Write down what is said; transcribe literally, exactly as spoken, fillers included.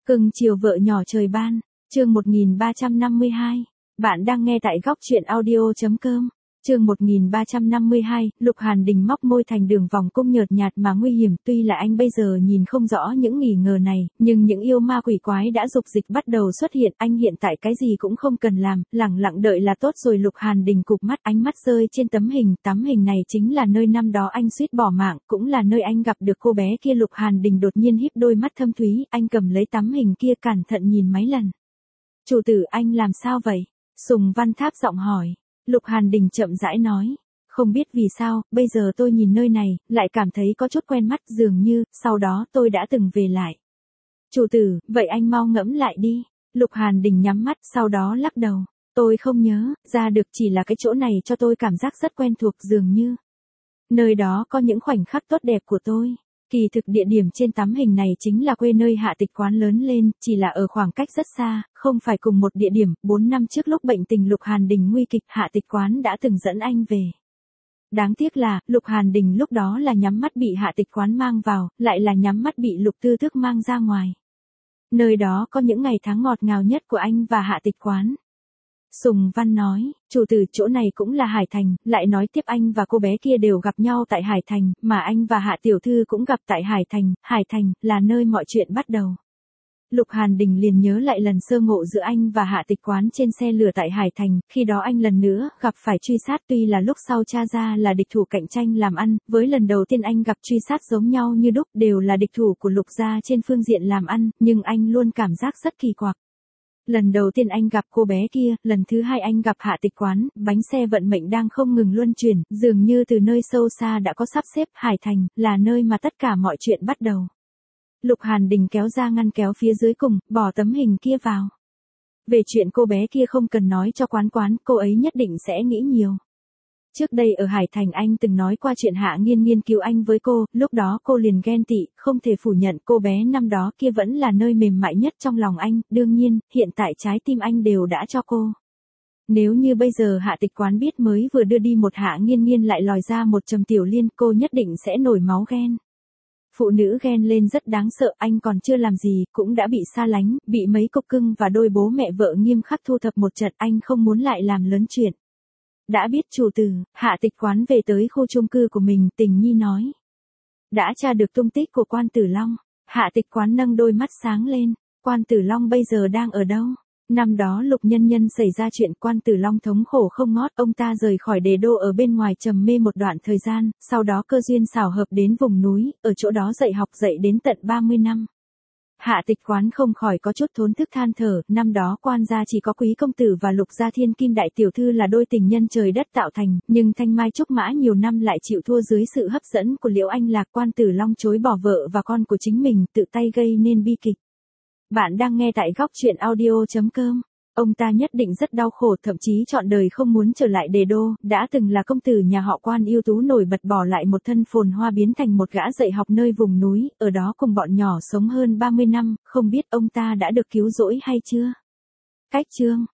Cưng chiều vợ nhỏ trời ban, chương một nghìn ba trăm năm mươi hai. Bạn đang nghe tại góc truyện audio.com. Chương một nghìn ba trăm năm mươi hai, Lục Hàn Đình móc môi thành đường vòng cung nhợt nhạt mà nguy hiểm, tuy là anh bây giờ nhìn không rõ những nghi ngờ này, nhưng những yêu ma quỷ quái đã dục dịch bắt đầu xuất hiện, anh hiện tại cái gì cũng không cần làm, lẳng lặng đợi là tốt rồi. Lục Hàn Đình cụp mắt, ánh mắt rơi trên tấm hình, tấm hình này chính là nơi năm đó anh suýt bỏ mạng, cũng là nơi anh gặp được cô bé kia. Lục Hàn Đình đột nhiên híp đôi mắt thâm thúy, anh cầm lấy tấm hình kia cẩn thận nhìn mấy lần. Chủ tử, anh làm sao vậy? Sùng Văn Tháp giọng hỏi. Lục Hàn Đình chậm rãi nói, không biết vì sao, bây giờ tôi nhìn nơi này, lại cảm thấy có chút quen mắt, dường như, sau đó tôi đã từng về lại. Chủ tử, vậy anh mau ngẫm lại đi. Lục Hàn Đình nhắm mắt, sau đó lắc đầu, tôi không nhớ ra được, chỉ là cái chỗ này cho tôi cảm giác rất quen thuộc, dường như nơi đó có những khoảnh khắc tốt đẹp của tôi. Kỳ thực địa điểm trên tấm hình này chính là quê nơi Hạ Tịch Quán lớn lên, chỉ là ở khoảng cách rất xa, không phải cùng một địa điểm. Bốn năm trước lúc bệnh tình Lục Hàn Đình nguy kịch, Hạ Tịch Quán đã từng dẫn anh về. Đáng tiếc là, Lục Hàn Đình lúc đó là nhắm mắt bị Hạ Tịch Quán mang vào, lại là nhắm mắt bị Lục Tư Tước mang ra ngoài. Nơi đó có những ngày tháng ngọt ngào nhất của anh và Hạ Tịch Quán. Sùng Văn nói, chủ tử, chỗ này cũng là Hải Thành, lại nói tiếp anh và cô bé kia đều gặp nhau tại Hải Thành, mà anh và Hạ Tiểu Thư cũng gặp tại Hải Thành, Hải Thành là nơi mọi chuyện bắt đầu. Lục Hàn Đình liền nhớ lại lần sơ ngộ giữa anh và Hạ Tịch Quán trên xe lửa tại Hải Thành, khi đó anh lần nữa gặp phải truy sát, tuy là lúc sau tra ra là địch thủ cạnh tranh làm ăn, với lần đầu tiên anh gặp truy sát giống nhau như đúc, đều là địch thủ của Lục gia trên phương diện làm ăn, nhưng anh luôn cảm giác rất kỳ quặc. Lần đầu tiên anh gặp cô bé kia, lần thứ hai anh gặp Hạ Tịch Quán, bánh xe vận mệnh đang không ngừng luân chuyển, dường như từ nơi sâu xa đã có sắp xếp. Hải Thành là nơi mà tất cả mọi chuyện bắt đầu. Lục Hàn Đình kéo ra ngăn kéo phía dưới cùng, bỏ tấm hình kia vào. Về chuyện cô bé kia không cần nói cho Quán Quán, cô ấy nhất định sẽ nghĩ nhiều. Trước đây ở Hải Thành anh từng nói qua chuyện Hạ Nghiên Nghiên cứu anh với cô, lúc đó cô liền ghen tị, không thể phủ nhận cô bé năm đó kia vẫn là nơi mềm mại nhất trong lòng anh, đương nhiên, hiện tại trái tim anh đều đã cho cô. Nếu như bây giờ Hạ Tịch Quán biết mới vừa đưa đi một Hạ Nghiên Nghiên lại lòi ra một Trầm Tiểu Liên, cô nhất định sẽ nổi máu ghen. Phụ nữ ghen lên rất đáng sợ, anh còn chưa làm gì, cũng đã bị xa lánh, bị mấy cục cưng và đôi bố mẹ vợ nghiêm khắc thu thập một trận, anh không muốn lại làm lớn chuyện. Đã biết chủ tử, Hạ Tịch Quán về tới khu chung cư của mình, Tình Nhi nói. Đã tra được tung tích của Quan Tử Long. Hạ Tịch Quán nâng đôi mắt sáng lên, Quan Tử Long bây giờ đang ở đâu? Năm đó Lục Nhân Nhân xảy ra chuyện, Quan Tử Long thống khổ không ngót, ông ta rời khỏi đế đô ở bên ngoài trầm mê một đoạn thời gian, sau đó cơ duyên xảo hợp đến vùng núi, ở chỗ đó dạy học dạy đến tận ba mươi năm. Hạ Tịch Quán không khỏi có chút thốn thức than thở, năm đó Quan gia chỉ có Quý công tử và Lục gia thiên kim đại tiểu thư là đôi tình nhân trời đất tạo thành, nhưng thanh mai trúc mã nhiều năm lại chịu thua dưới sự hấp dẫn của Liễu Anh Lạc. Quan Tử Long chối bỏ vợ và con của chính mình, tự tay gây nên bi kịch. Bạn đang nghe tại góc truyện audio.com. Ông ta nhất định rất đau khổ, thậm chí trọn đời không muốn trở lại đế đô, đã từng là công tử nhà họ Quan ưu tú nổi bật, bỏ lại một thân phồn hoa biến thành một gã dạy học nơi vùng núi, ở đó cùng bọn nhỏ sống hơn ba mươi năm, không biết ông ta đã được cứu rỗi hay chưa? Cách chương